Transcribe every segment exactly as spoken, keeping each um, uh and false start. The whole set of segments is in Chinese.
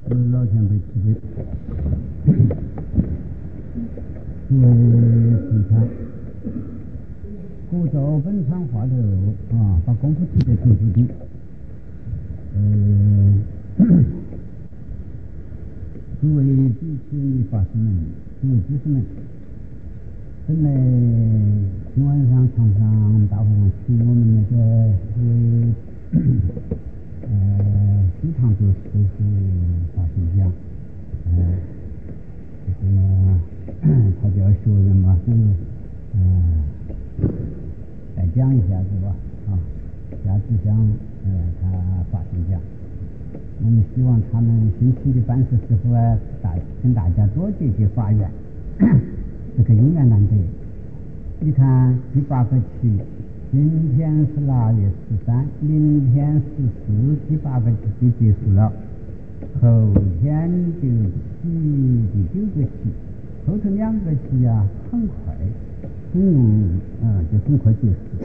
是老前辈慈悲，诸位同参，故照本场话头啊，把功夫提得挺直的。呃，诸位弟子法师们，诸位居士们，本来今晚上常常大会上请我们那个为呃西塘做师傅法师讲，呃，就是呢，他叫学员嘛，所以呃再讲一下是吧？啊，下次讲呃他法师讲。我们希望他们辛勤的办事师傅啊，大跟大家多结结法缘，这个永远难得。你看第八个期，今天是腊月十三，明天十四，第八个期就结束了，后天就起第九个期，后头两个期啊，很快，很容易，嗯，就很快结束。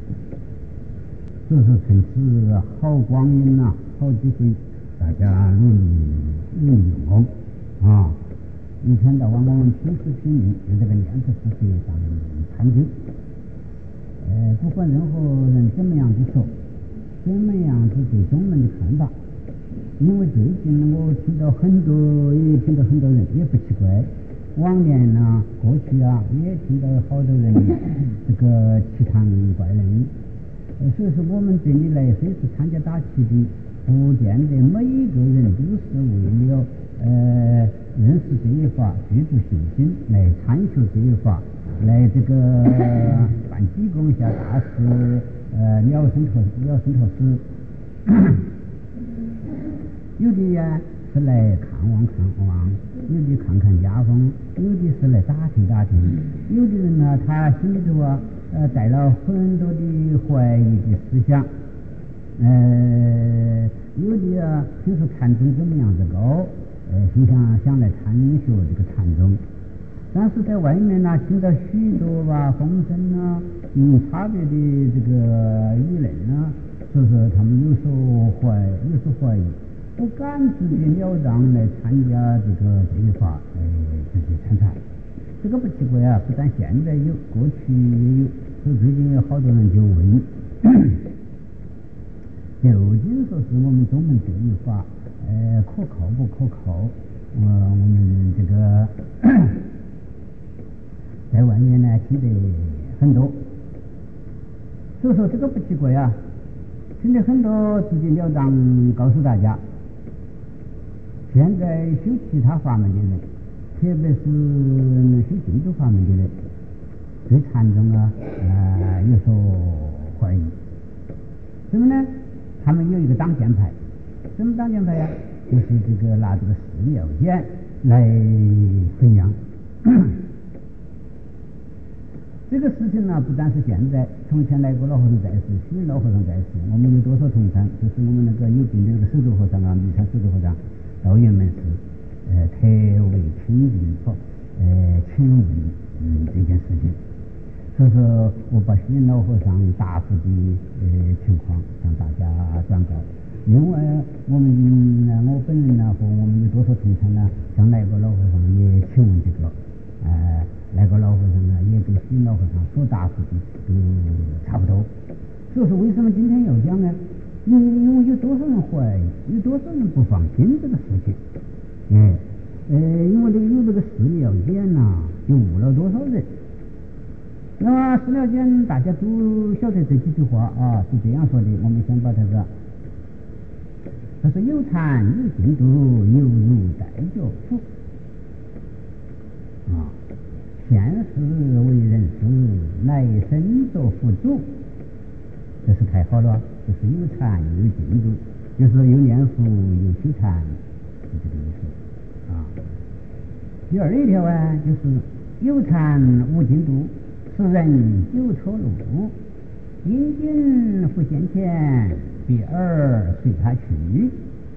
所以说，趁此好光阴呐、啊，好机会。大家努力努力用功啊！一天到晚我们平时拼命在这个念佛世界上参究。呃，不管任何人怎么样的说，怎么样子对宗门的看法，因为最近我听到很多，也听到很多人，也不奇怪。往年呢，过去啊，也听到好多人这个奇谈怪论。呃，所以说我们这里来，虽是参加大旗的。不见得每一个人都是为了呃认识这一法、具足信心来参学这一法，来这个办济公下大事，呃了生脱了生脱死。有的呀是来看望看望，有的看看家风，有的是来打听打听，有的人呢他心里头啊呃带了很多的怀疑的思想。呃，有的啊，听说禅宗怎么样子高，呃，心想想来参学这个禅宗，但是在外面呢，听到许多吧风声呢，有差别的这个议论呢，所以说他们有所怀，有所怀疑，不敢直截了当来参加这个这一法，呃，直接参禅。这个不奇怪啊，不但现在有，过去也有，所以最近有好多人就问。究竟说是我们宗门这一法，呃，可靠不可靠？呃，我们这个在外面呢听得很多，所以说这个不奇怪啊，听得很多，直截了当告诉大家，现在修其他法门的人，特别是修净土法门的人，对禅宗啊，呃，有所怀疑，什么呢？他们有一个挡箭牌，什么挡箭牌呀？就是这个拿这个寺庙钱来分养。这个事情呢，不但是现在，从前来过老和尚在世，虚老和尚在世，我们有多少同参？就是我们那个有病的那个手足和尚啊，弥山手足和尚，道元门是呃特为亲近说，呃请问嗯这件事情。所以说我把虚老和尚答复的呃情况向大家转告。另外，我们呢，我本人呢和我们有多少同参呢，向来个老和尚也请问这个，呃，来个老和尚呢也跟虚老和尚所答复的都差不多。所以说，为什么今天要讲呢？因为因为有多少人怀疑，有多少人不放心这个事情，哎，呃，因为这个有这个寺庙监呐，就误了多少人。那么寺庙监大家都晓得这几句话啊，是这样说的。我们先把它个，他说有禅有净土，犹如带脚夫啊，现世为人师，来生做佛祖，这是太好了。就是有禅有净土，就是有念佛有修禅，是这个意思啊。第二一条啊，就是有禅无净土。此人久错路，因今复现前，别而随他去。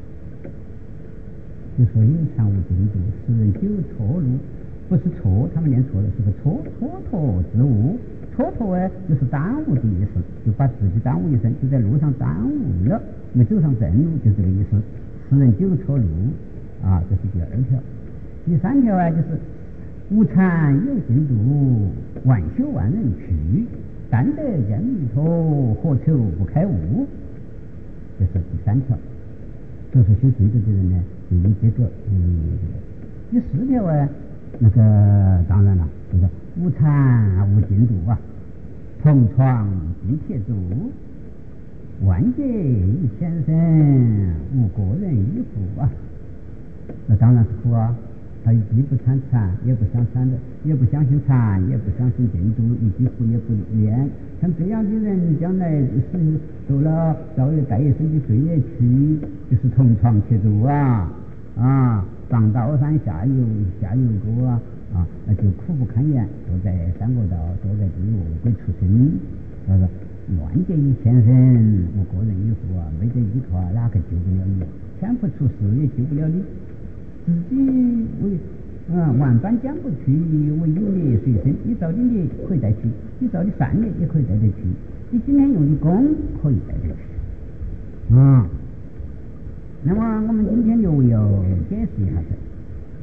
就说有禅无净土，此人久错路，不是错，他们念错了，是个蹉蹉跎之误。蹉跎哎，就是耽误的意思，就把自己耽误一生，就在路上耽误了，没走上正路，就这个意思。此人久错路， 啊，这是第二条。第三条啊，就是无禅有净土，万修万人去，但得见弥陀，何求不开悟？这是第三条。所以说修净土的人呢，就以这个嗯。第四条啊，那个当然了，就是无禅无净土啊，同床并铁柱，万劫一千生，无个人一福啊。那当然是苦啊，他既不参禅，也不想禅的，也不相信禅，也不相信净土，一句福也不念。像这样的人，将来是受了造业带业生的罪业去，就是同床铁柱啊啊！上刀山下油下油锅啊啊，那就苦不堪言，坐在三恶道，坐在地狱鬼畜生。他说乱劫一千生，我个人一福啊，没得依靠，哪个救不了你？天不出世也救不了你，自己为嗯万般讲不去，为有孽随身。你造的孽可以带去，你造的善业也可以带得去，你今天用的功可以带得去啊。那么我们今天就要解释一下这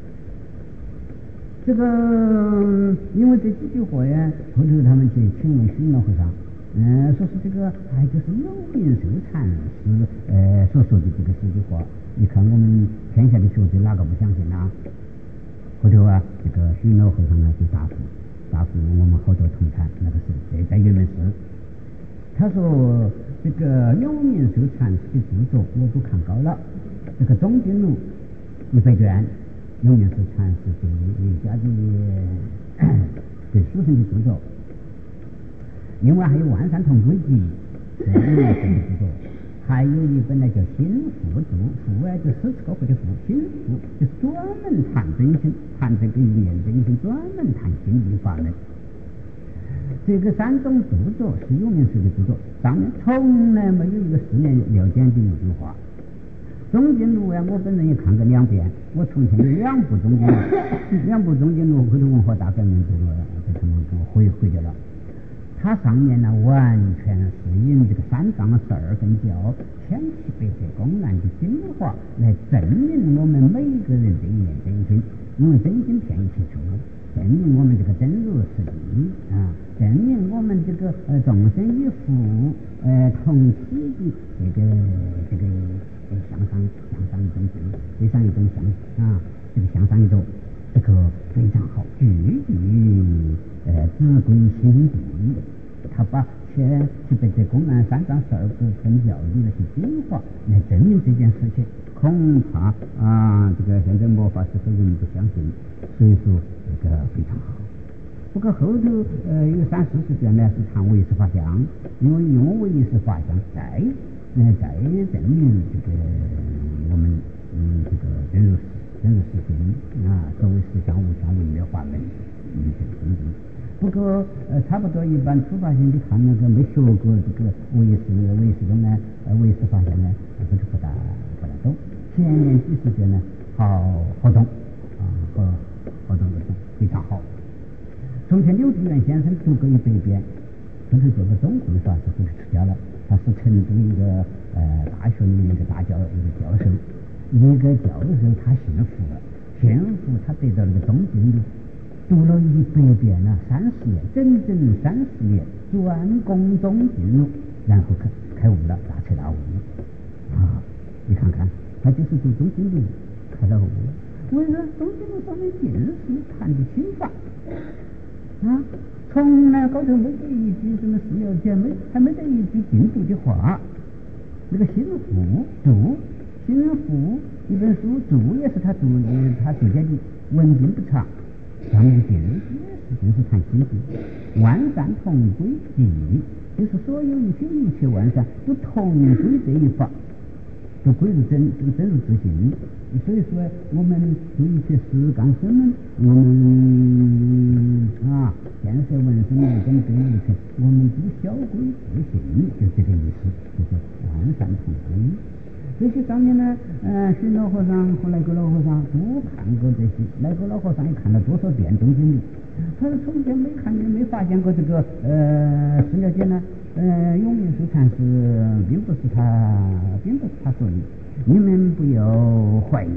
这个，因为这几句话呀，后头他们去请问虚老和尚，嗯，说是这个，哎，就是有名受禅师呃所说的这个这句话。你看我们天下的学者哪个不相信啊？后头啊，这个虚老和尚呢就答复答复我们好多同参，那个是在在圆明寺，他说。这个有名受禅师的著作我都看高了，这个《东经录》一百卷，有名受禅师对家的对书生的著作，另外还有《万山同归集》是有名受的著作，还有一本呢叫《心腹注》，腹啊就诗词歌赋的腹，心腹就是专门谈真心，谈这个一念真心，专门谈心理法门。这个三种著作是有名受的著作，上面从来没有一个世面了解的一句话。中经录啊，我本人也看过两遍，我从前有两部中经录，两部中经录回头文化大革命这个给他们给我毁毁掉了。它上面呢完全是引这个三藏十二根教千奇百怪公案的精华来证明我们每个人的一念真心，因为真心骗一切处。证明我们这个真如是理啊，证明我们这个呃众生与福呃同体的这个这个向上向上一种境，对上一种向啊，这个向上一种，这个非常好，句句呃只归心地。他把前去被这公案三藏十二部分教的那些精华来证明这件事情，恐怕啊这个现在末法时候人不相信，所以说这个非常好。不过后头呃有三四十卷呢是谈唯识法相，因为用唯识法相再呃再证明这个我们嗯这个真如真如实性啊，所谓实相无相唯灭法门嗯这个真正。不过呃差不多一般初发性的看那个没学过这个唯识唯识中呢呃唯识法相呢这个不大不大懂，前面几十卷呢好好懂啊好好懂的懂非常好。从前柳宗元先生读过一百遍，后头这个中会法是后头出家了，他是成都一个呃大学里面一个大教一个教授，一个教授他信佛了，信佛他得到那个东经的，读了一百遍了，三十年，整整三十年，专攻东经了，然后开开悟了，大彻大悟啊！你看看，他就是读东经的开了悟了。为什么东经路上面尽是谈的心法啊？从来高头没得一句什么寺庙讲，没还没得一句净土的话。那个心腹注，心腹一本书注也是他注的，他注解的，文并不长。上面尽是尽是谈心地，万善同归集，就是所有一切一切万善都同归这一法，都归入真这个真如自性。所以说我们做一切事干什么，我们啊建设文生的跟对一切，我们都小归自性，就这个意思，就是万善同归。这些上面呢，呃，徐老和尚和来个老和尚都看过这些，来个老和尚也看了多少遍东经里，他说从前没看见没发现过这个呃寺庙间呢，呃永明受禅师并不是他并不是他说的，你们不要怀疑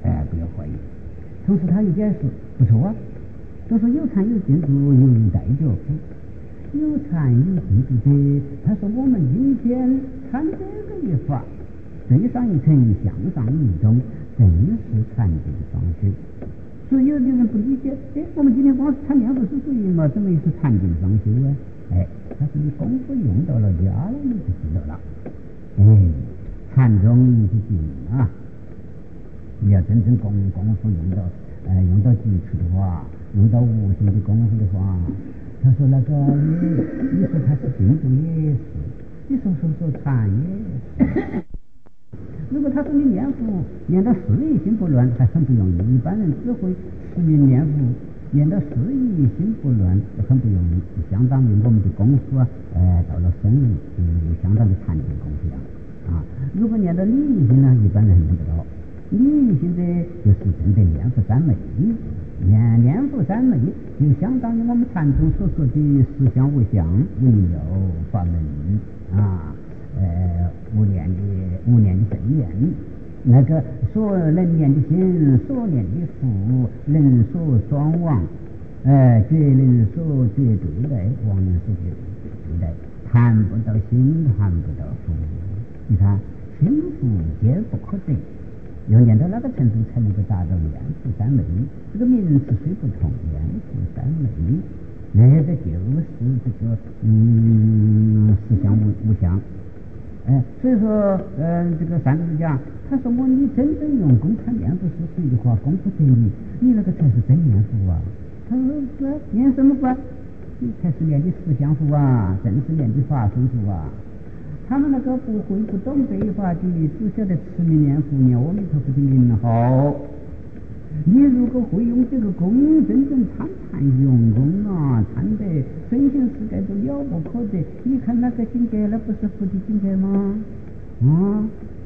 哎，不要怀疑。同时他又解释不错啊，都说有禅有净土有代觉法，有禅有净土的。他说我们今天参这个一法，对上一层向上移动，正是禅净双修。所以有的人不理解，哎，我们今天光是参念佛是属于嘛，怎么又是禅净双修啊？哎，他说你功夫用到了家了，你就知道了。哎，禅宗的经啊，你要真正功功夫用到，呃，用到基础的话，用到无形的功夫的话，他说那个你你说他是净土也是，你说说说禅也是。如果他说你念佛念到事意心不乱，还很不容易。一般人只会持名念佛，念到事意心不乱，很不容易，就相当于我们的功夫啊，呃，到了深入，就相当于禅定功夫一样啊。如果念到理意心呢，一般人念不到。理意心的就是真正念佛三昧，念念佛三昧就相当于我们禅宗所说的实相无相、无有法门啊。呃，无念的无念的正念，那个所能念的心，所念的福，人所双亡，呃，觉人所觉对待，妄人所觉对待，谈不到心，谈不到福。你看，心福皆不可得，要念到那个程度才能够达到念佛三昧。这个名词虽不同，念佛三昧，那个就是这个嗯，实相无无相。哎，所以说，呃，这个三子讲，他说我你真正用功看念佛是谁的话，功夫得力，你那个才是真念佛啊。他说是念什么佛？你才是念的实相佛啊，正是念的法身佛啊。他们那个不会不懂这一法的，只晓得持名念佛，念阿弥陀佛的名号。你如果会用这个功，真正参禅用功啊，参得身心世界都了不可得。你看那个境界，那不是佛的境界吗？啊！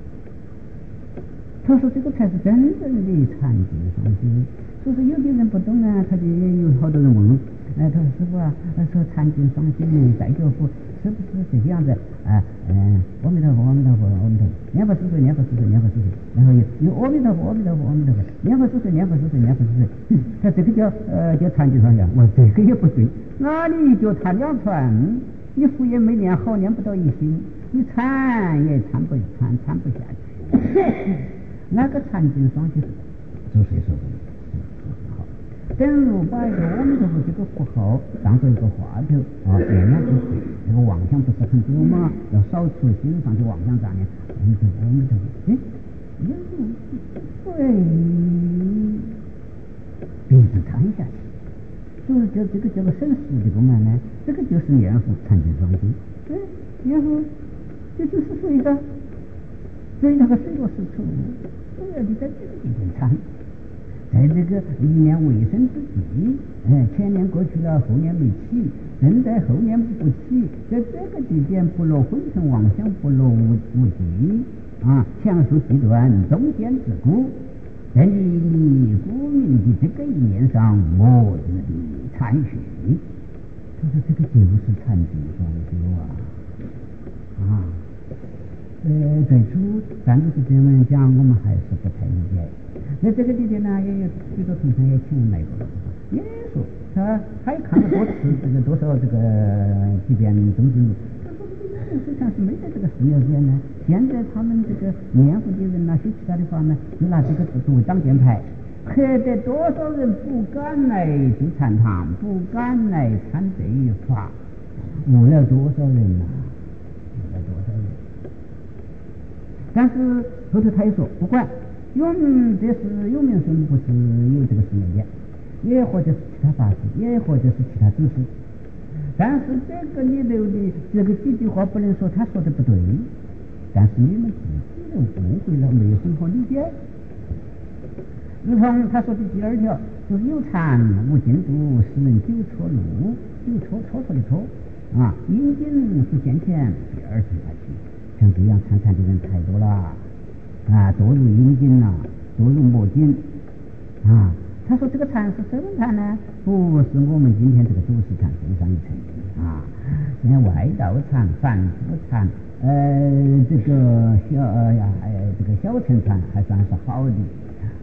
他说这个才是真正的禅定双修。所以说有的人不懂啊，他就也有好多人问，哎，他说师傅啊，说禅定双修的代觉佛是不是这个样子啊？嗯，阿弥陀佛，阿弥陀佛，阿弥陀佛，念佛是谁？念佛是谁？念佛是谁？然后有有阿弥陀佛，阿弥陀佛，阿弥陀佛，念佛是谁？念佛是谁？念佛是谁？他这个叫呃叫禅定双修。我这个也不对，哪里一脚踏两船？你佛也没念好，念不到一心，你禅也禅不禅禅不下去。那个禅定双修是谁说的？正如把一个阿弥陀佛这个符号当做一个话头啊，念两句，这个妄想不是很多吗？要扫除心上的妄想杂念。阿弥陀佛，阿弥陀佛，哎，有对，鼻子叹下去，所以这这个叫做省时的公案呢，这个就是念佛禅定双修。哎，念佛这就是谁的？所以那个水落石出，所以你在这个地方参。在这个一年未生之际，哎，前年过去了，后年没起，正在后年不起，在这个地点不落昏沉妄想，不落无无际啊，强树地段，中间自古，在你你古明的这个一面上，我日的参学，他说这个就是禅定双修啊啊！呃，最初三个是这样讲，我们还是不太理解。那这个里边呢，也有许多同学也请问来过，也说他他也看了多次这个多少这个几遍中经，他说这个人实际上是没在这个寺庙里面呢。现在他们这个念佛的人呐，学其他的法呢，就拿这个作为挡箭牌，可得多少人不敢来住禅堂，不敢来参这一法，误了多少人呐、啊？误了多少人？但是后头他也说不管。有名这是有名声，不是有这个寺庙的，也或者是其他法师，也或者是其他祖师。但是这个里头的这个几句话不能说他说的不对，但是你们自己都误会了，没有很好理解。如同他说的第二条，就是有禅无净土，使人久蹉路，久蹉蹉跎的蹉啊，引颈不见前，第二层下去。像这样参禅的人太多了。啊，堕入阴茎呐，堕入魔境啊！他说这个禅是什么禅呢？不是我们今天这个祖师禅更上一层啊！现在外道禅、凡夫禅，呃，这个小呃呀，呃，这个小乘禅还算是好的，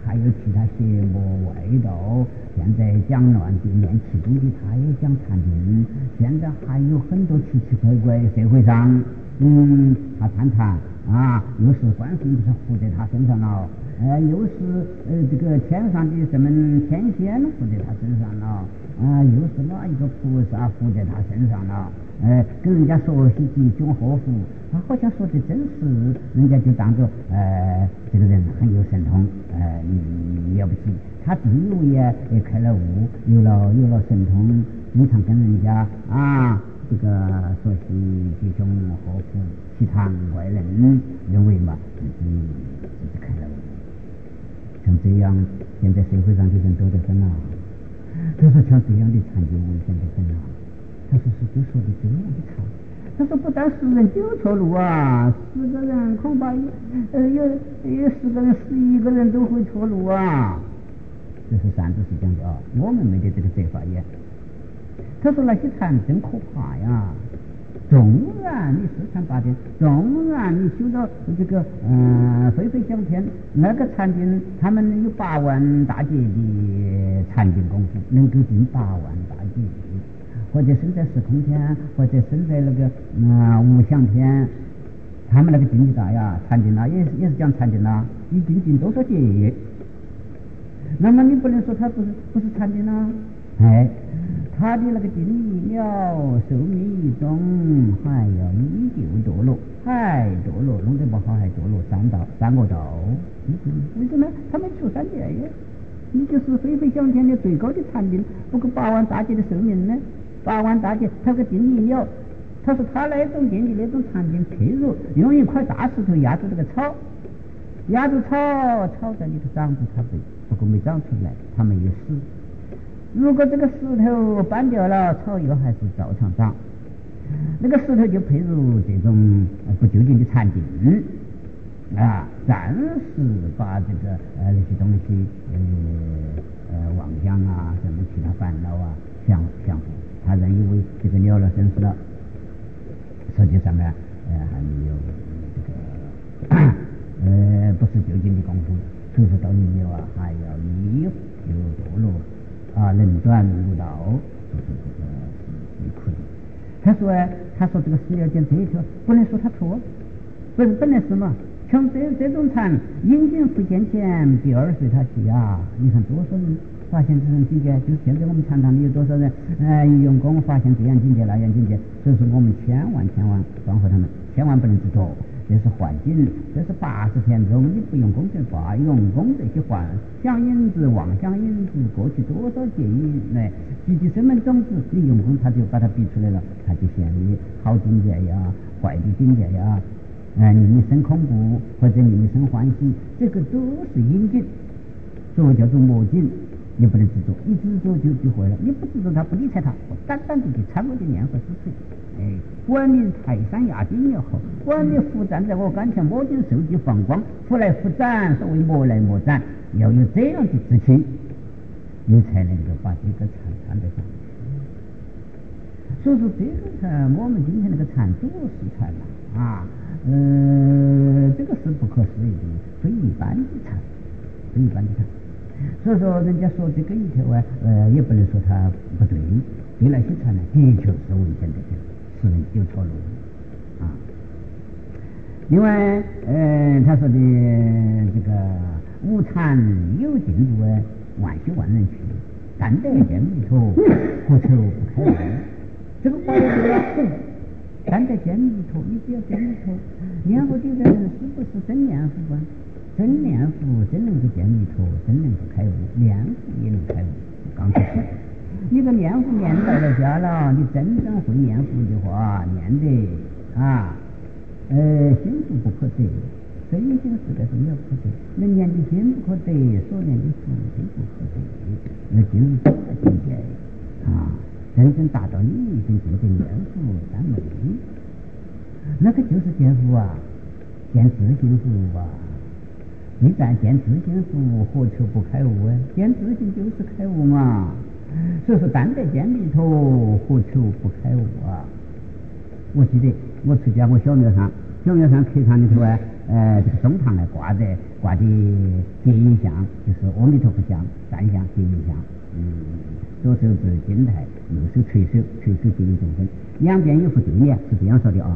还有其他邪魔外道。现在讲乱地面其中的他也讲禅定，现在还有很多奇奇怪怪社会上，嗯，他谈禅啊，又是观世音菩萨附在他身上了，呃，又是呃这个天上的什么天仙附在他身上了，啊，又是哪一个菩萨附在他身上了，呃，跟人家说些吉凶祸福，他好像说的真实，人家就当着呃这个人很有神通，呃，嗯，了不起。他第六也也开了悟，有了有了神通，经常跟人家啊这个说起吉凶祸福、奇谈怪论，认为嘛自己自己开了悟。像这样，现在社会上的人多得很啊。他说像这样的禅就危险得很啊。他说是就说的这样的禅。他说不但十人九错路啊，十个人恐怕有呃有有十个人十一个人都会错路啊。这是三祖是讲的啊，我们没得这个责法也。他说那些禅真可怕呀，纵然你四禅八定，纵然你修到这个嗯、呃、飞飞向天，那个禅定他们有八万大劫的禅定功夫，能够进八万大劫，或者身在时空天，或者身在那个嗯、呃、无相天，他们那个境界大呀，禅定啊也是也是讲禅定啊，已经进多少劫。那么你不能说他不是不是禅定啊，哎，他的那个定力了，寿命一中，还要依旧堕落，还堕落，弄得不好还堕落三道三个道，为什么他没出三界呀？你就是飞飞向天的最高的禅定，不过八万大劫的寿命呢？八万大劫，他个定力了，他说他那种定力那种禅定，譬如用一块大石头压住这个草。压住草，草在里头长不差不多，不过没长出来，它没有死。如果这个石头搬掉了，草又还是照常长。那个石头就譬如这种不究竟的禅定啊，暂时把这个呃那些东西呃呃妄想啊，什么其他烦恼啊降降服，他认为这个了了生死了，实际上呢呃还没有这个。呃，不是究竟的功夫，所以说到你了啊，还要依有堕落啊，能转入道，就是这个是可以。他说啊，他说这个史料讲这一条，不能说他错，不是本来是嘛，像这这种禅，引进不见前，必二随他去啊。你看多少人发现这种境界，就是现在我们禅堂里有多少人，呃，一用功发现这样境界那样境界，所以说我们千万千万关怀他们，千万不能执着。这是幻境，这是八十天中，你不用功就罢，用功这些幻想因子、妄想因子，过去多少劫以来积积生命种子，你用功它就把它逼出来了，它就显于好境界呀、坏的境界呀，哎，你你生恐怖或者你生欢喜，这个都是因境，所以叫做魔境。你不能执着，一执着就就坏了。你不执着它，不理睬它，我淡淡的去参我的念佛是谁？哎，管你泰山压顶也好，管你佛站在我跟前摸金受地放光，佛来佛斩，所谓魔来魔斩，要有这样的志气，你才能够把这个禅参得上。所以说这个禅，我们今天那个禅多是禅了啊，呃，这个是不可思议的，非一般的禅，非一般的禅。所以说人家说这个一条啊，呃，也不能说它不对，对那些禅呢，的确是危险的，是有错路啊。另外，呃，他说的这个无禅有进度啊，万修万人去，但得见弥陀，何愁不开悟？这个话也对了，但得见弥陀，你不要见弥陀，念佛的人是不是真念佛啊？真念佛真能够见弥陀，真能够开悟，念佛也能开悟。刚才说，你个念佛念到了家了，你真正会念佛的话，念的啊，呃，心术不可得，所以这个是个重要可得。能念的心不可得，所念的佛心不可得，那进入这个境界啊，真正达到你一种境界，念佛三昧，那个就是见佛啊，见自性佛啊。你但见自性佛，何求不开悟啊？见自性就是开悟嘛。所以说，但得见弥陀，何求不开悟啊？我记得我出家，我小庙上，小庙上客堂里头啊， 呃这个中堂来挂的挂的结印像，就是阿弥陀佛像、三像、结印像。嗯，左手执金台，右手垂手，垂手结印众生，两边有副对联，是这样说的啊：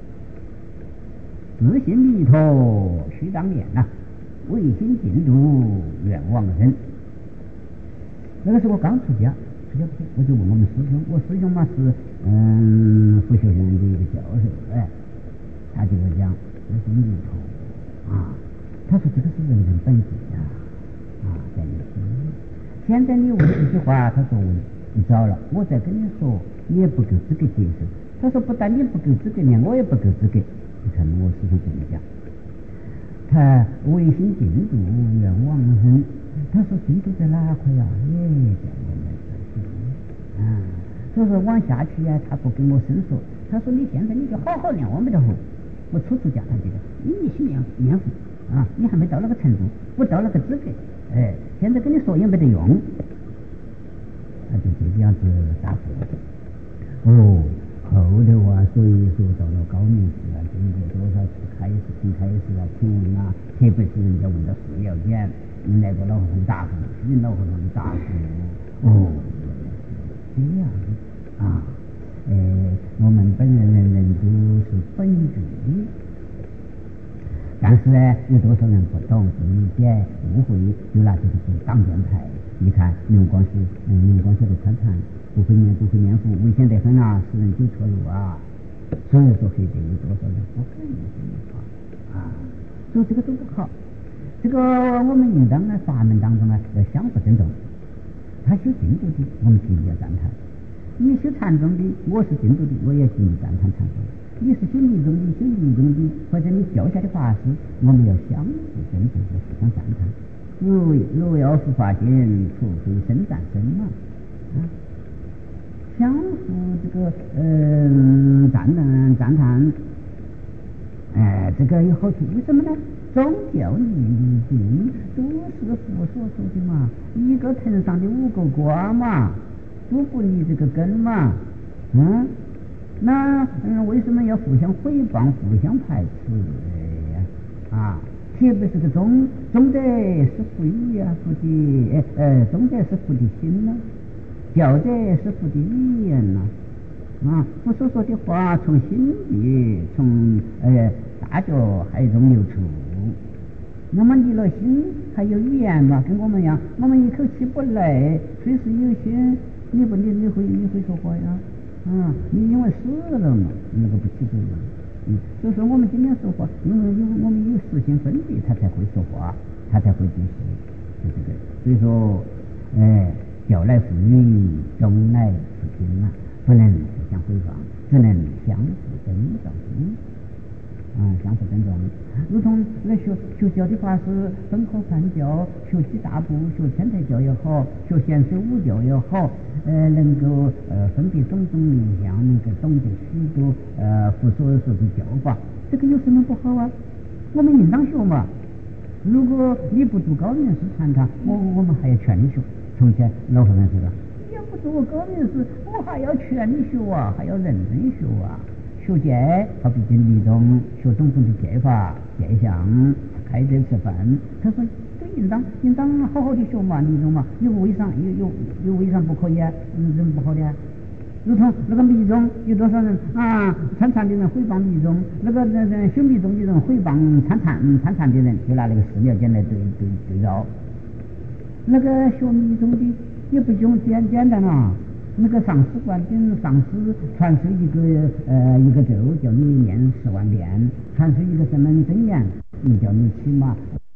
自信弥陀须当年呐、啊，唯心净土愿往生。那个时候我刚出家，出家不久，我就问我们师兄，我师兄嘛是嗯佛学院的一个教授，哎，他就会讲自信弥陀啊，他说这个是人人本性啊，啊，在你心里。现在你问这句话，他说我你糟了，我再跟你说，你也不够资格接受。他说不但你不够资格，连我也不够资格。你看我师兄怎么讲？他唯心净土愿往生。他说净土在哪块呀？也在我们这心啊。所以说往下去呀、啊，他不跟我深说。他说你现在你就好好念阿弥陀佛。我初出家，他觉得你去念念佛啊，你还没到那个程度，不到那个资格。哎，现在跟你说也没得用，他就这个样子答复我。哦，后头啊，所以说到了高明寺啊，经过多少次开始听开始啊，请问啊，特别是人家问到寺要简，你那个老和尚答复，你老和尚答复，哦，这样啊，哎，我们本人人人都是本具的。但是呢，有多少人不懂、不理解、误会，就拿这个做挡箭牌。你看，龙光是嗯，龙光晓得参禅，不会念不会念佛，危险得很啊，使人走错路啊。所以说，非得有多少人不敢念佛啊？所以这个都不好。这个我们应当呢，法门当中呢，要相互尊重。他修净土的，我们尽力要赞叹；你修禅宗的，我是净土的，我也尽力赞叹禅宗。你是修密宗的，修密宗的，或者你教下的法师，我们要相互尊重和互相赞叹。若若要护法心，除非身战身嘛，啊，相互这个嗯、呃、赞叹赞叹，哎、呃，这个有好处。为什么呢？宗教理经都是佛所说的嘛，一个藤上的五个瓜嘛，都不离这个根嘛，嗯。那嗯，为什么要互相诽谤、互相排斥？哎呀，啊，特别是个宗宗德是福语啊，福的呃，宗德是福的心呐、啊，教德是福的语言呐、啊，啊，我所说的话从心底，从呃大脚海中流出。那么你了心还有语言嘛，跟我们一样，我们一口气不来，随时有心，你不你你会你会说话呀？啊，你因为死了嘛，那个不起作用。嗯，所以说我们今天说话，因为有我们有实心分别，他才会说话，他才会解释，就这个。所以说，哎，教来福语，中来福听啊，不能互相诽谤，只能相互尊重。啊，相互尊重，如同那学学教的法师分科传教，学习大部，学天台教也好，学显水五教也好，呃，能够呃分别种种名相，能够懂得许多呃佛所说的教法，这个有什么不好啊？我们应当学嘛。如果你不读高明师禅堂，我我们还要劝你学。从前老和尚说了，你要不读高明师，我还要劝你学啊，还要认真学啊。学戒，他毕竟密宗学种种的戒法、戒相、开斋吃饭。他说，都应当应当好好的学嘛，密宗嘛，有为啥有有有为啥不可以啊？嗯，人不好的啊。如同那个密宗，有多少人啊？参禅的人诽谤密宗，那个那那修密宗的人诽谤参禅参禅的人，就拿那个寺庙间来对对对照。那个学密宗的也不用简简单啊。那个上师观跟上师传授一个呃一个咒，叫你念十万遍；传授一个什么真言，你叫你起码。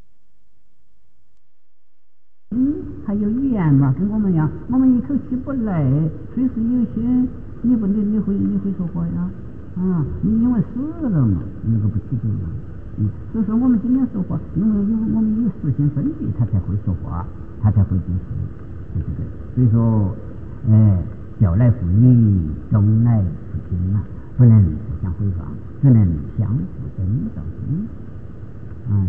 嗯，还有语言嘛，跟我们一样，我们一口气不来，随时有心，你不你你会你会说话呀？啊，你因为死了嘛，那个不起作用。嗯，所以说我们今天说话，因为有我们有实心分别，他才会说话，他才会解释，就这个。所以说。哎，教来福语，中来福听啊，不能互相诽谤，只能相互尊重。啊，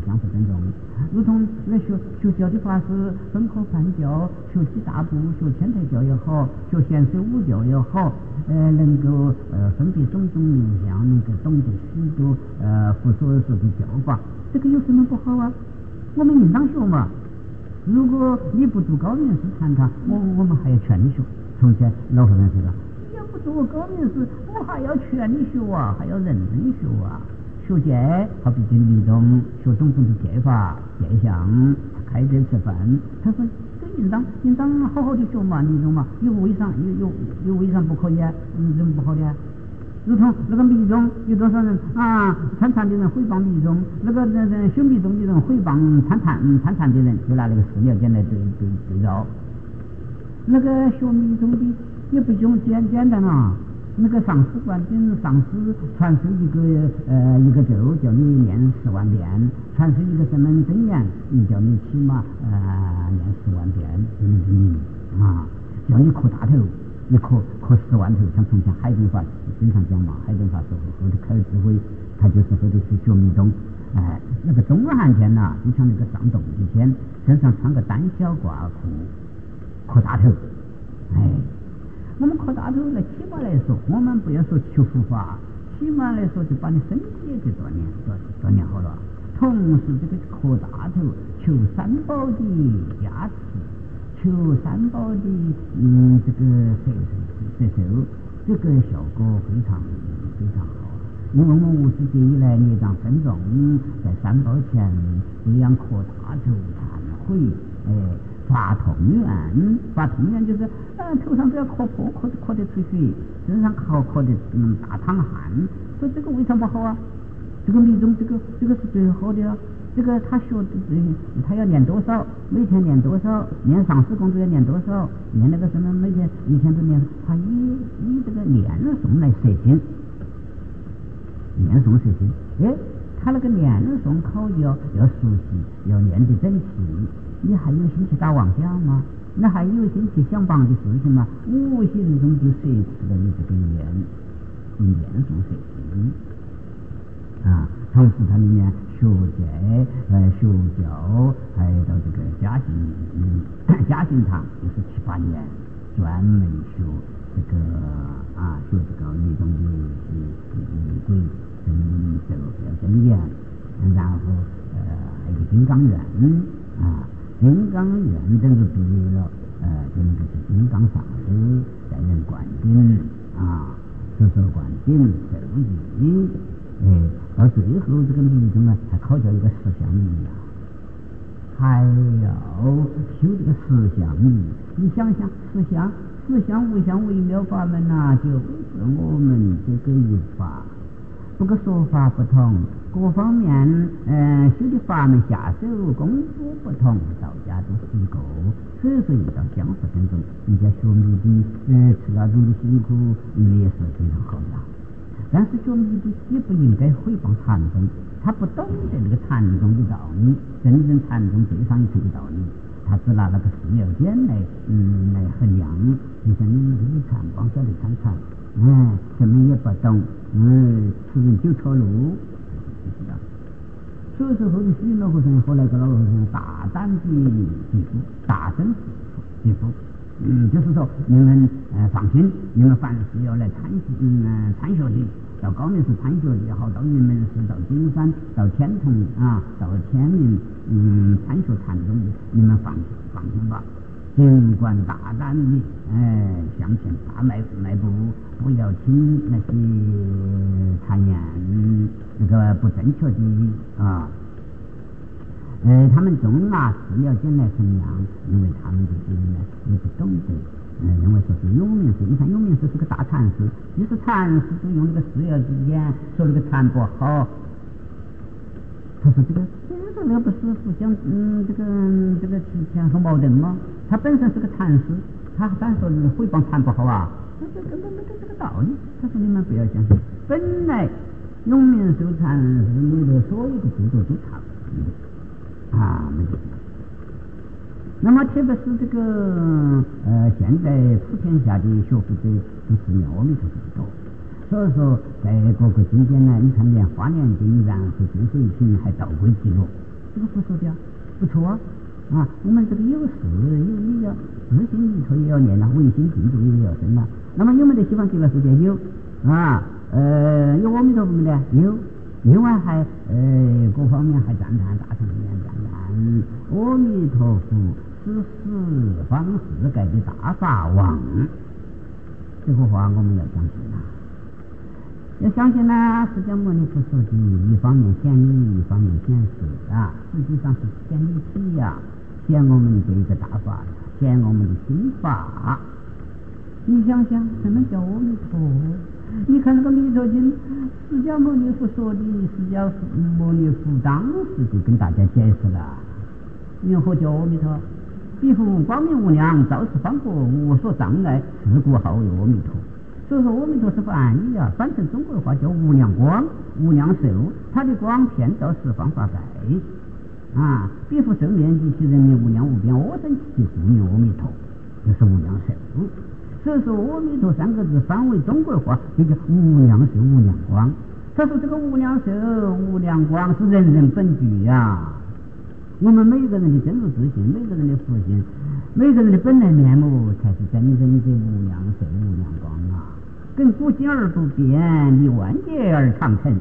相互尊重。如同那学学教的法师分科判教，学习大部，学天台教也好，学显水五教也好，呃，能够呃分别种种名相，能够懂得许多呃佛所说的教法，这个有什么不好啊？我们应当学嘛。如果你不读高明师谈他，我我们还要劝你学。从前老和尚说了，你要不读高明师，我还要劝你学啊，还要认真学啊。学戒好比经密宗，学种种的戒法、戒相、开斋吃饭。他说这应当应当好好的学嘛，密宗嘛，有为啥有有有为啥不可以啊？嗯，怎么不好的啊？如同那个密宗，有多少人啊？参禅的人诽谤密宗，那个那那修密宗的人诽谤参禅参禅的人，就拿那个寺庙简来对对对照。那个学密宗的也不用简简单啊。那个上师观顶上师传授一个呃一个咒，叫你念十万遍；传授一个什么真言，你叫你起码呃念十万遍，你你啊，叫你磕大头，你磕磕十万头。像从前海顿法经常讲嘛，海顿法说后头开了智慧，他就是后头去学密宗。哎，那个中汉天呐，就像那个上洞的天，身上穿个单小褂裤，磕大头，哎。我们磕大头来，起码来说，我们不要说求佛法，起码来说就把你身体也就锻炼锻锻炼好了。同时，这个磕大头求三宝的加持，求三宝的嗯这个摄摄受，这个效果非常非常好。因为我们无始劫以来业障深重，在三宝前这样磕大头忏悔，哎。发通愿，发通愿就是，呃，头上不要磕破，磕磕得出血，身上磕磕得嗯大淌汗，所以这个为什么不好啊？这个密宗，这个这个是最好的啊。这个他学的，他要念多少？每天念多少？念上师功都要念多少？念那个什么？每天以前都念，他以以这个念诵来摄心，念诵摄心。哎，他那个念诵考要要熟悉，要念得整齐。你还有心去打妄想吗？那还有心去想帮的事情吗？无形中就摄持了你这个念，念诵摄心啊。同时它里面学戒、呃学教，还有到这个家信，嗯，家信堂就是七八年，专门学这个啊，学这个密宗的仪轨、真咒、真言，然后呃还有金刚院啊。金刚院等是毕业了，呃，就那个是金刚上师，在任灌顶啊，十手灌顶受益，哎，到最后这个密宗呢，还考教一个十相义啊，还要修这个十相义。你想想，十相十相无相微妙法门呐、啊，就是我们这个一法。不过说法不同，各方面呃修的法门下手功夫不同，道家都是一个，所以说应当相互尊重。人家学密的呃吃那种的辛苦，你也是非常好的。但是学密的也不应该诽谤禅宗，他不懂得那个禅宗的道理，真正禅宗最上一层的道理，他只拿那个寺庙典来嗯来衡量，就像你们这些禅光晓得参禅。嗯，什么也不懂，嗯，出人走错路，就是的。所以说后头虚云老和尚后来个老和尚大胆的提出，大声提出，嗯，就是说你们呃放心，你们凡是要来参嗯参学的，到高明寺参学的也好，到云门寺、到金山、到天童啊，到天明，嗯，参学禅宗的，你们放放心吧。尽管大胆的哎向前大迈迈步，不要听那些谗言，那个不正确的啊。呃，他们总拿寺庙简来衡量，因为他们这些人呢也不懂得，呃，认为说是永明寺。你看永明寺是个大禅师，即使禅师都用那个寺庙之间说那个禅不好。他说这个，这个那不是不讲，嗯，这个这个前后矛盾吗？他本身是个禅师，他反说是诽谤禅不好啊，这这根本没这个道理。他说你们不要相信，本来永明寺禅师里的所有的著作都差不多啊，没错。那么特别是这个呃，现在普天下的学佛者都是念阿弥陀佛的多。所以说，在各个经典呢，你看连《华严经》然是最后一品还倒归记录， 这个佛说的不错啊。啊，我们这个有事有也要自心里头也要念呐，唯心净土也要生呐。那么有没得西方极乐世界？有啊，呃，有阿弥陀佛的有。另外还呃各方面还赞叹大乘里面赞叹阿弥陀佛是十方世界的大法王，这个话我们要相信呐、啊，要相信呐。释迦牟尼佛说的，一方面显理，一方面显实啊，实际上是显理体呀，显我们这一个大法，显我们的心法。你想想，什么叫阿弥陀？你看那个《弥陀经》，释迦牟尼佛说的，释迦牟尼佛当时就跟大家解释了。因何叫阿弥陀？彼佛光明无量，照世方国，无所障碍，是故号为阿弥陀。所以说，阿弥陀是不安逸啊，翻成中国话叫无量光、无量寿，他的光遍照十方法界啊。彼佛寿面及其人民无量无边，阿僧祇故名阿弥陀，就是无量寿。所以说阿弥陀三个字翻为中国话就叫无量寿无量光。他说这个无量寿无量光是人人本具呀、啊，我们每个人的真如自性，每个人的佛性，每个人的本来面目才是真正的无量寿无量光啊，跟古今而不变，离万劫而长存。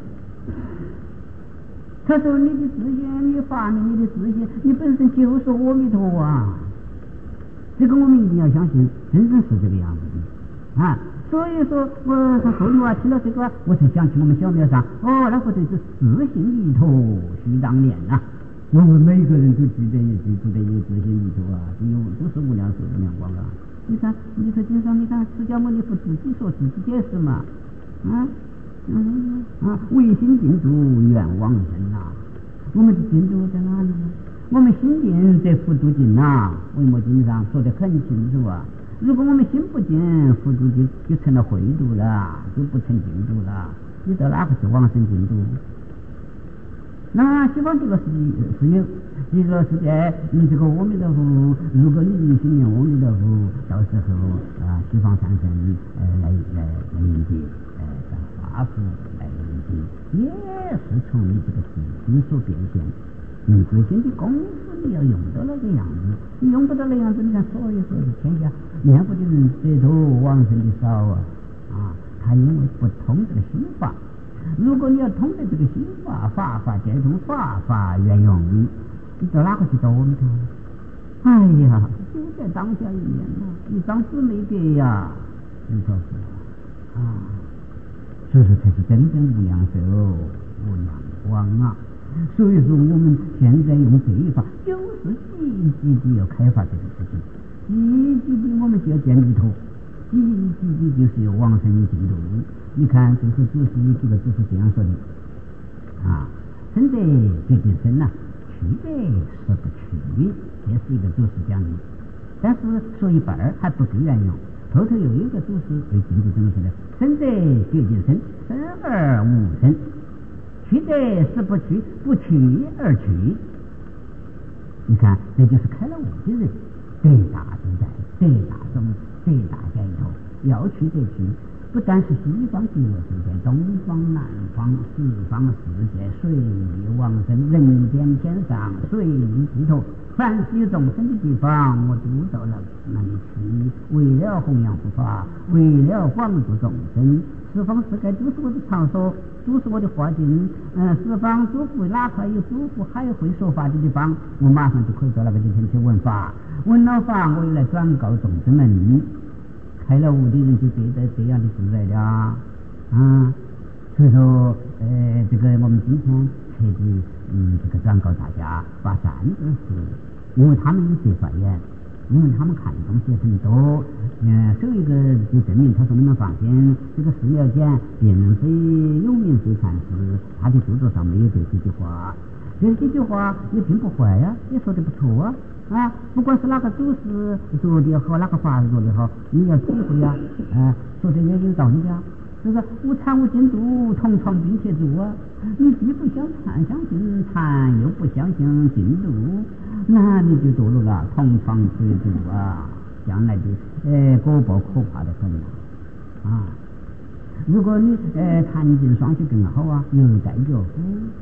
他说你的自性，你发明你的自性，你本身就是阿弥陀啊。这个我们一定要相信，真正是这个样子的啊！所以说，我说后头啊，听到这个，我才想起我们小庙上，哦，那个就是自信弥陀须当年呐、啊。我们每个人都记得也记得有自信弥陀啊，都有都是无量寿无量光啊！你看，你说经上，你看释迦牟尼佛自己说自己解释嘛，啊，嗯啊，唯心净土愿往生呐、啊。我们的净土在哪里呢？我们心净则佛度净呐，维摩经上说得很清楚啊。如果我们心不净，佛度就就成了秽度了，就不成净土了。你到哪个去往生净土？那西方这个是是有，极乐世界，你这个阿弥陀佛，如果你一心念阿弥陀佛，到时候啊，西方三圣呃来来来迎接，呃法佛来迎接，也是从你这个自心所变现。你自身的功夫你要用到那个样子，你用不到那样子，你看所有所有的天下念佛的人最多，往生的少啊啊！他因为不通这个心法。如果你要通的这个心法，法法皆通，法法圆用，你到哪个去找阿弥陀？哎呀，就在当下一念呐，一张纸没别呀，你说是啊？所以说才是真正无量寿无量光啊！所以说我们现在用这一法，就是积极的要开发这个事情，积极的我们就要见弥陀，积极的就是要往生净土。你看这是祖师有几个祖师这样说的啊，生得究竟生呐，去得是不去，这是一个祖师讲的。但是说一半还不够圆用，后头又有一个祖师对净土怎么说的？生得究竟生，生而无生。去得是不去，不去而去。你看，这就是开了悟的人得大自在，得大种，得大解脱。要去得去，不但是西方极乐世界，东方、南方、十方世界，随意往生，人间天上随意寄托。凡是有众生的地方，我都到了那里去，为了弘扬佛法，为了广度众生。十方世界都是我的场所，都是我的化境。嗯，十方诸佛哪块有诸佛海会说法的地方，我马上就可以到那个地方去闻法。闻了法，我又来转告众生们。开了悟的人就对待这样的自在的啊！啊，所以说，呃，这个我们今天特地嗯，这个转告大家，把三个事，因为他们有些发言。因为他们看的东西很多，嗯，首一个就证明他说你们放心，这个事要讲，别人非有名非禅师，他的著作上没有这几句话，这几句话也并不坏呀、啊，也说的不错啊啊！不管是哪个祖师做的好，哪个法师做的好，你要体会呀、啊，啊，说的也有道理啊。就是无禅无净土，同床并且住啊！你既不相禅相信禅，又不相信净土，那你就堕落了，同床随住啊！将来的呃果报可怕的很啊！如果你呃禅净双修更好啊，有盖有福，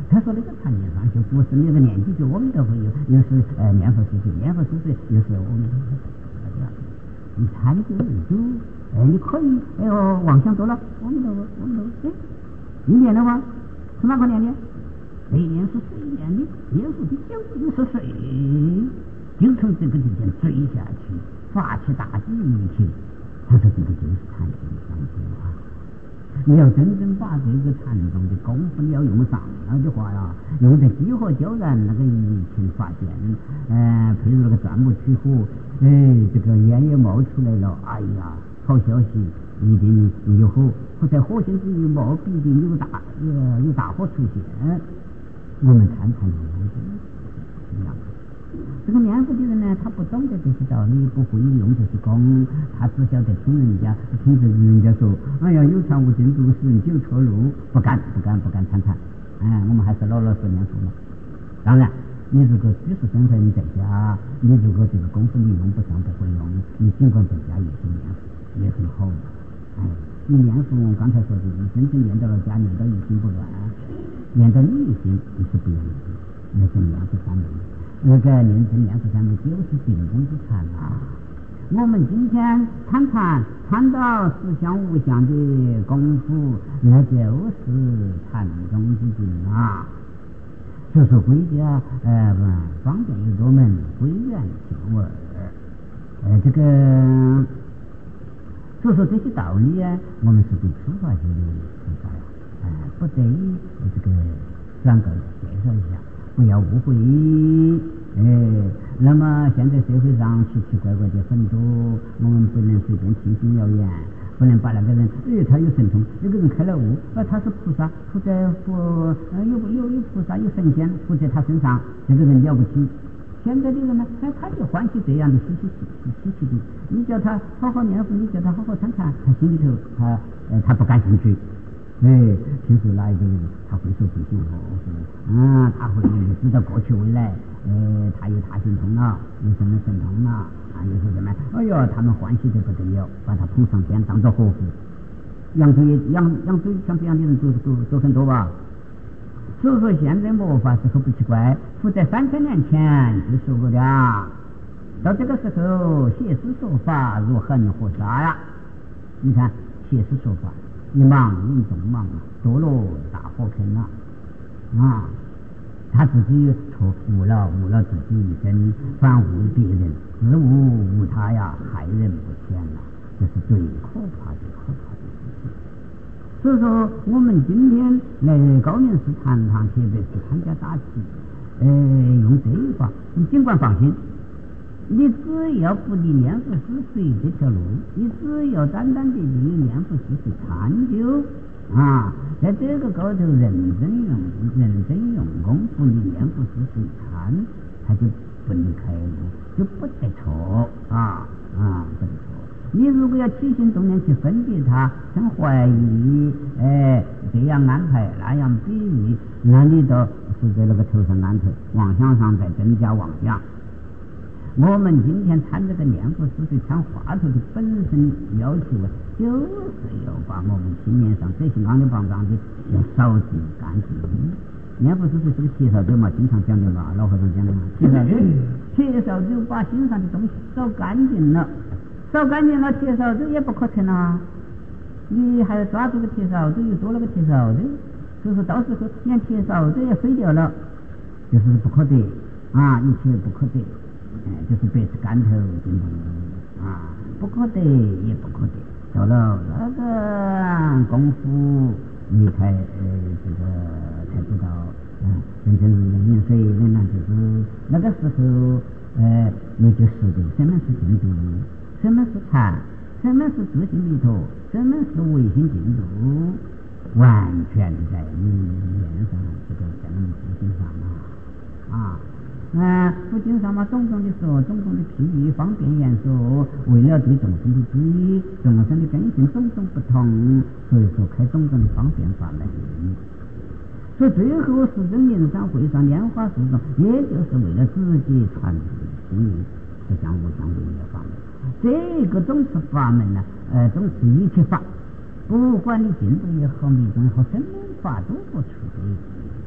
他说那个禅念上就不是那个念几句阿弥陀佛，又又是呃念佛四岁，念佛四岁又是阿弥陀佛。你禅就认主，哎，你可以哎呦妄想多了，阿弥陀佛，阿弥陀佛，哎，你念的话是哪个念的？这一念是谁念的？念佛的讲经是谁？就从这个地方追下去，发起大志一去。他说这个就是禅定上去啊！你要真正把这个禅宗的功夫你要用上了的话呀，用在激活教燃那个疫情发现，呃，譬如那个钻木取火，哎，这个烟也冒出来了，哎呀，好消息，一定有火，或在火星之一冒，必定有大呃有大火出现。我们看看这样。这个念佛的人呢，他不懂得这些道理，不会用这些功，他只晓得听人家，听着人家说，哎呀，有禅无尽度，使人走错路，不敢，不敢，不敢参禅。哎，我们还是老老实念佛嘛。当然，你如果居士身份在家，你如果这个功夫你用不上，不会用，你尽管在家也是念佛，也很好的。哎，你念佛，我刚才说的，你真正念到了家，念到一心不乱，念到你一心，你是不一样的，那是念佛三昧。那个念真念佛三昧就是定中之禅啊！我们今天参禅参到实相无相的功夫，那就是禅中之境啊！所以说归家呃方便有多门，归元清味儿。呃，这个所以说这些道理啊，我们是对初发性的菩萨呀，呃，不得已这个转告介绍一下。不要误会，哎，那么现在社会上奇奇怪怪的很多，我们不能随便听信谣言，不能把那个人，哎，他有神通，那个人开了悟，啊，他是菩萨，附在佛，呃，有有有菩萨有神仙附在他身上，这个人了不起。现在的人呢，哎，他就欢喜这样的稀稀稀稀奇的，你叫他好好念佛，你叫他好好参禅，他心里头他呃他不感兴趣。哎，听说哪一个人他会说这些话，啊，他会知道过去未来，哎，他有他心通了，有什么神通了，啊，有说什么？哎呦，他们欢喜得不得了，把他捧上天，当作活佛。扬州也扬扬州像这样的人都都都很多吧？所以说现在末法时候不奇怪，佛在三千年前就说过的啊。到这个时候，邪师说法如恒河沙呀。你看，邪师说法。一忙人众忙啊，堕落大火坑了啊！他自己错误了，误了自己一生，反误别人，自误误他呀，害人不浅了，这是最可怕的可怕的事情。所以说，我们今天来高明寺禅堂，特别是参加大集，呃，用这一法，你尽管放心。你只要不离念佛思水这条路，你只要单单的离念佛思水禅究啊，在这个高头认真用认真用功夫离念佛思水禅，他就不离开路，就不得错啊啊不得错。你如果要起心动念去分别它，生怀疑，哎，这样安排那样比喻，那你都是在那个头上安头，妄想上在增加妄想。我们今天参这个念佛思水参话头的本身要求啊，就是要把我们心念上这些肮里肮脏的要扫净干净。念佛思水是个铁扫帚嘛，经常讲的嘛，老和尚讲的嘛，铁扫帚，铁扫帚把心上的东西扫干净了，扫干净了，铁扫帚也不可成啊。你还抓住个铁扫帚，又多了个铁扫帚，所以说到时候连铁扫帚也废掉了，就是不可得啊，一切不可得。哎，就是白吃干头进步啊，不可得也不可得。到了那个功夫，你才呃这个才知道，嗯，真正人饮水，人难知知。那个时候，呃，你就识得什么是净土，什么是禅，什么是自性弥陀，什么是唯心净土，完全在你面上这个在你自性上啊啊。啊，佛经上嘛，种种的说，种种的譬喻，方便言说，为了对众生的注意，众生的根性种种不同，所以说开种种的方便法门。所以最后是真灵山会上拈花示众，也就是为了自己传心实相无相唯一的法门。这个种持法门呢，呃，种持一切法，不管你净土也好，密宗也好，什么法都不出的。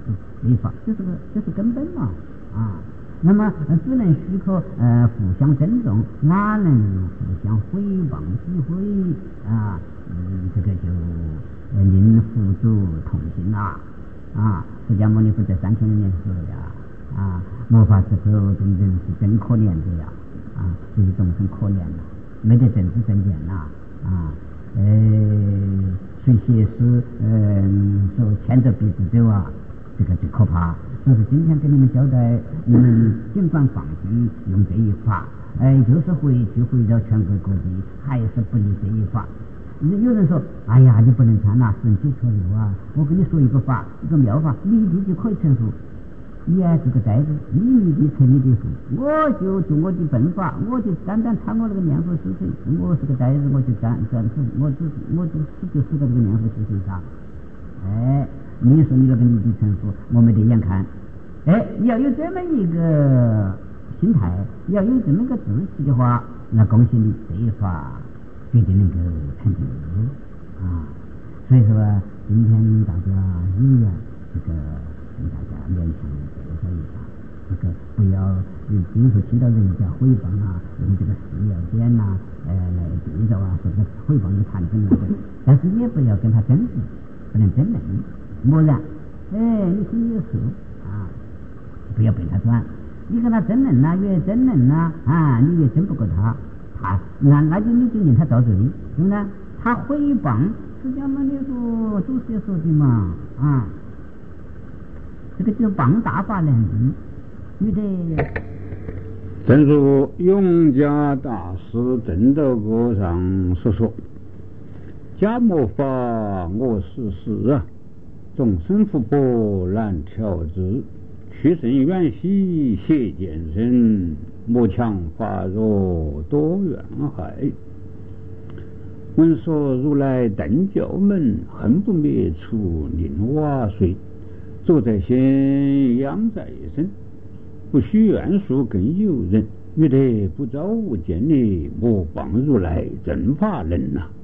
对法，这是个这是根本嘛啊。那么只能许可呃互相尊重，哪能互相诽谤诋毁啊？嗯，这个就呃令佛祖痛心啦啊！释迦牟尼佛在三千年时候呀啊，末法时候真正是真可怜的呀啊，这些众生可怜了，没得政治正见呐啊，呃，谁写诗嗯说牵着鼻子走啊，这个最可怕。所以今天跟你们交代，你们尽管放心用这一法，哎，就是回去回到全国各地，还是不离这一法。有人说，哎呀，你不能参呐，是人走错路啊！我跟你说一个法，一个妙法，立地就可以成佛。你呀，这个呆子，你立地成你的佛，我就做我的笨法，我就单单参我那个念佛师水，我是个呆子，我就干干我就我就死就死在这个念佛师水上。哎，你说你那个立地成佛，我没得眼看。哎，你要有这么一个心态，要有这么一个志气的话，那恭喜你，这一法绝对能够成就啊！所以说啊，今天大家有缘，这个跟大家勉强介绍一下，这个不要比如说听到人家诽谤啊，用这个史料点呐，呃来对照啊，说这个诽谤的产生那个，但是也不要跟他争执，不能争论，默然，哎，你心里有数啊，不要被他转。你跟他争论呐，越争论呐啊，你越争不过他。啊，那那就你就令他遭罪，是不是？他诽谤释迦牟尼佛祖师说的嘛啊，这个就谤大法人，你得。 正如永嘉大师正道歌上所说：“假末法我实施啊，众生福薄难调之，去圣远兮邪见身。”莫强法若多远海，闻说如来登教门，恨不灭除宁瓦碎。坐在先，仰在身，不须愿术更有人。欲得不遭无间力，莫谤如来正法人呐、啊。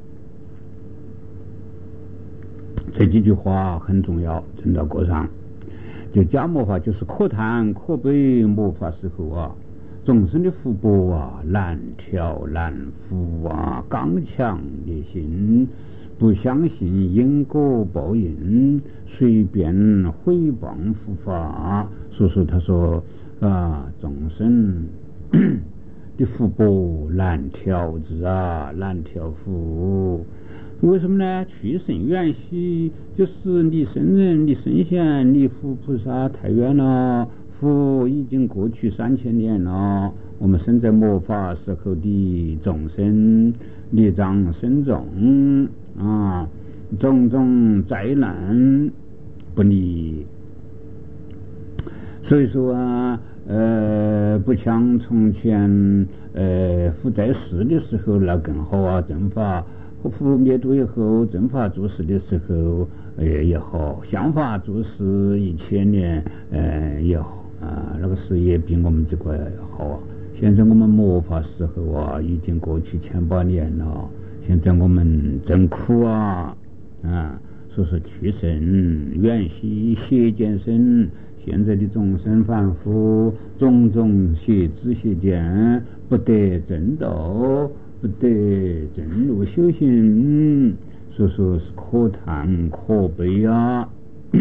这几句话很重要，正道歌上就假末法，就是可叹可悲末法时候啊。众生的福薄啊，难调难服啊，刚强烈心，不相信因果报应，随便诽谤佛法。所以说他说啊，众生的福薄难调之啊，难调伏。为什么呢？去圣远兮，就是离圣人、离圣贤、离佛菩萨太远了。佛已经过去三千年了，我们生在末法时候的众生，业障深重啊，种种灾难不离。所以说啊，呃，不像从前呃佛在世的时候那更好啊，正法佛灭度以后，正法住世的时候呃也好，相法住世一千年呃也好。啊，那个事业比我们这个好啊！现在我们末法时候啊，已经过去千把年了。现在我们真苦啊！啊，所以说去圣远兮邪见身。现在的众生凡夫，种种邪知邪见，不得正道，不得正路修行，所以说是可叹可悲啊！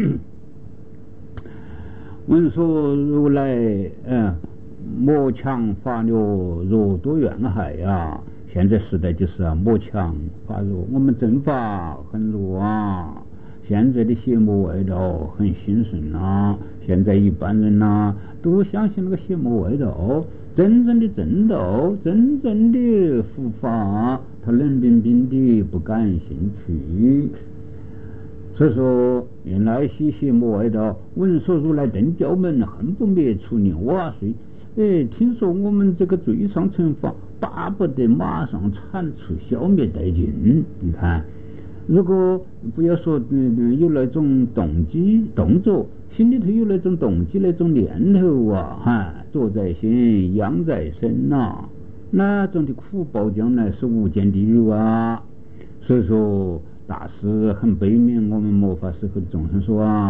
闻说如来，嗯，莫强法弱，若多远海呀！现在时代就是啊，莫强法弱，我们正法很弱啊。现在的邪魔外道很兴盛啊，现在一般人呐、啊、都相信那个邪魔外道，真正的正道，真正的佛法，他冷冰冰的不感兴趣。所以说，原来西邪魔外道，闻说如来登教门，恨不灭除宁瓦碎。哎，听说我们这个罪上惩罚，巴不得马上铲除、消灭殆尽。你看，如果不要说嗯嗯有那种动机、动作，心里头有那种动机、那种念头啊，哈，坐在心，仰在身呐、啊，那种的苦报将来是无间地狱啊。所以说。大师很悲悯我们末法时候的众生说啊，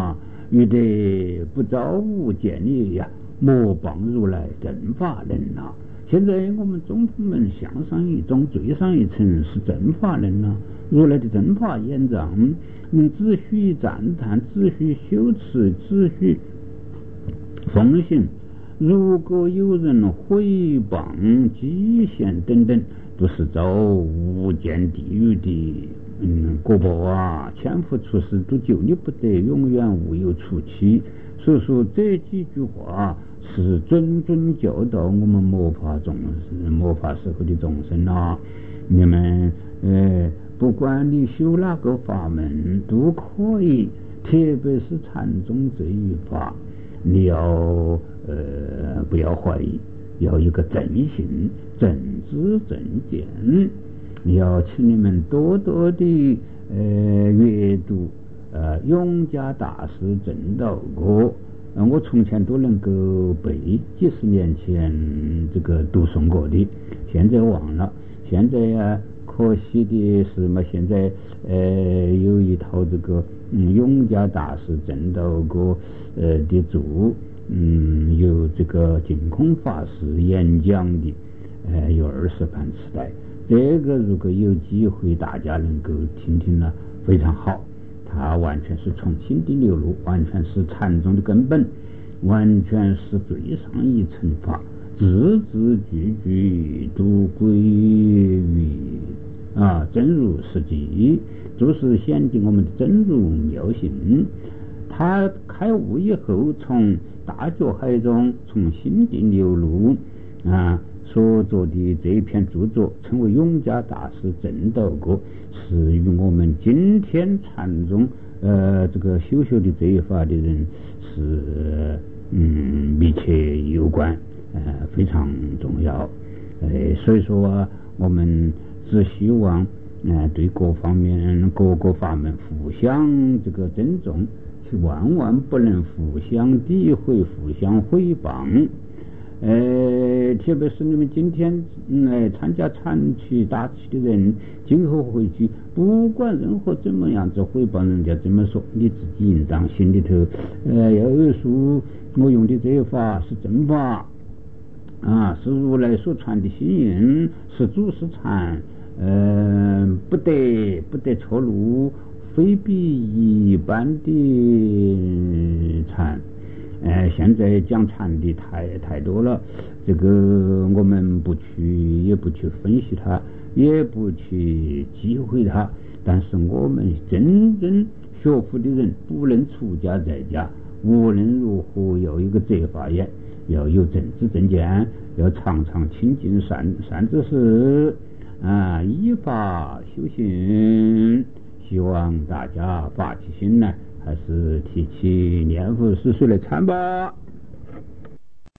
欲得不遭无见力呀，莫帮如来正法人呐。现在我们宗徒们向上一种，最上一层是正法人呐。如来的正法眼藏，嗯，只需赞叹，只需修持，只需奉行。如果有人毁谤、讥嫌等等，都是遭无间地狱的嗯果报啊！千夫出世都救你不得，永远无有出期。所以说这几句话是谆谆教导我们末法众生、末法社会的众生啊！你们呃，不管你修哪个法门都可以，特别是禅宗这一法，你要呃不要怀疑，要一个正信、正知、正见。你要请你们多多的呃阅读呃永嘉大师正道歌，呃我从前都能够背，几十年前这个读诵过的，现在忘了。现在啊，可惜的是嘛，现在呃有一套这个嗯永嘉大师正道歌呃的注，嗯有这个净空法师演讲的，呃有二十盘磁带。这个如果有机会大家能够听听呢，非常好。它完全是从心底流露，完全是禅宗的根本，完全是最上一层法，字字句句都归于啊真如实际，就是显尽我们的真如妙性。他开悟以后，从大觉海中从心底流露啊所做的这一篇著作，称为永嘉大师正道歌，是与我们今天禅宗呃这个修修的这一法的人是嗯密切有关，呃非常重要。呃所以说、啊、我们只希望呃对各方面各个法门互相这个尊重，万万不能互相诋毁、互相诽谤。呃，特别是你们今天来、嗯、参加禅期大期的人，今后回去，不管任何怎么样子诽谤人家怎么说，你自己应当心里头呃要有数，我用的这一法是正法啊，是如来所传的心印，是祖师禅，呃，不得不得错路，非比一般的禅。呃，现在讲禅的太太多了，这个我们不去，也不去分析它，也不去忌讳它。但是我们真正学佛的人，不能出家在家，无论如何要有一个遮法眼，要有正知正见，要常常亲近善善知识啊，依法修行。希望大家发起心来，还是提起念佛十岁来参吧。